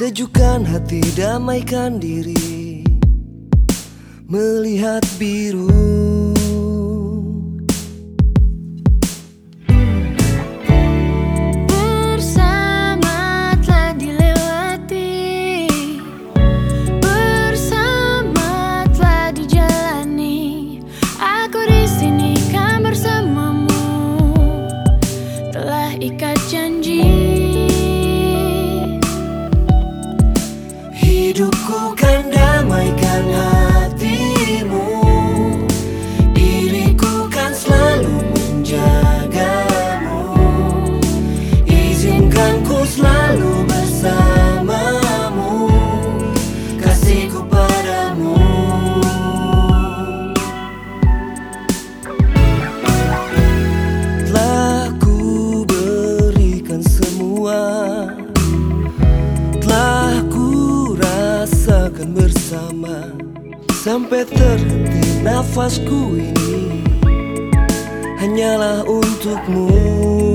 Sejukkan hati, damaikan diri, melihat biru. Bersama telah dilewati, bersama telah dijalani. Aku di sini kan bersamamu, telah ikat janji. Hidupku kan damaikan hatimu, diriku kan selalu menjagamu. Izinkan ku selalu bersamamu, kasihku padamu. Telah ku berikan semua, telah ku rasakan bersama, sampai terhenti nafasku ini hanyalah untukmu.